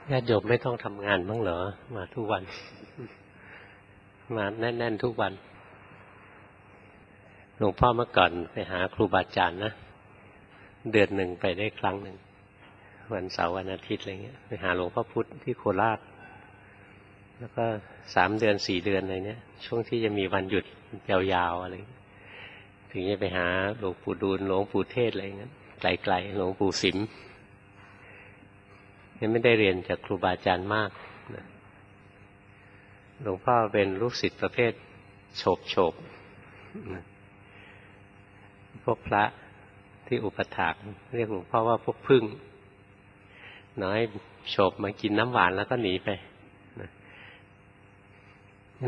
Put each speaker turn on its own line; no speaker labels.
ญาติโยมไม่ต้องทำงานบ้างเหรอมาทุกวันมาแน่นๆทุกวันหลวงพ่อเมื่อก่อนไปหาครูบาอาจารย์นะเดือนหนึ่งไปได้ครั้งหนึ่งวันเสาร์วันอาทิตย์อะไรเงี้ยไปหาหลวงพ่อพุธที่โคราชแล้วก็3 เดือน4 เดือนอะไรเนี้ยช่วงที่จะมีวันหยุดยาวๆอะไรถึงจะไปหาหลวงปู่ดูลหลวงปู่เทศอะไรเงี้ยไกลๆหลวงปู่สิมนี่ไม่ได้เรียนจากครูบาอาจารย์มากหลวงพ่อเป็นลูกศิษย์ประเภทโฉบพวกพระที่อุปถากเรียกหลวงพ่อว่าพวกพึ่งน้อยโฉบมากินน้ำหวานแล้วก็หนีไป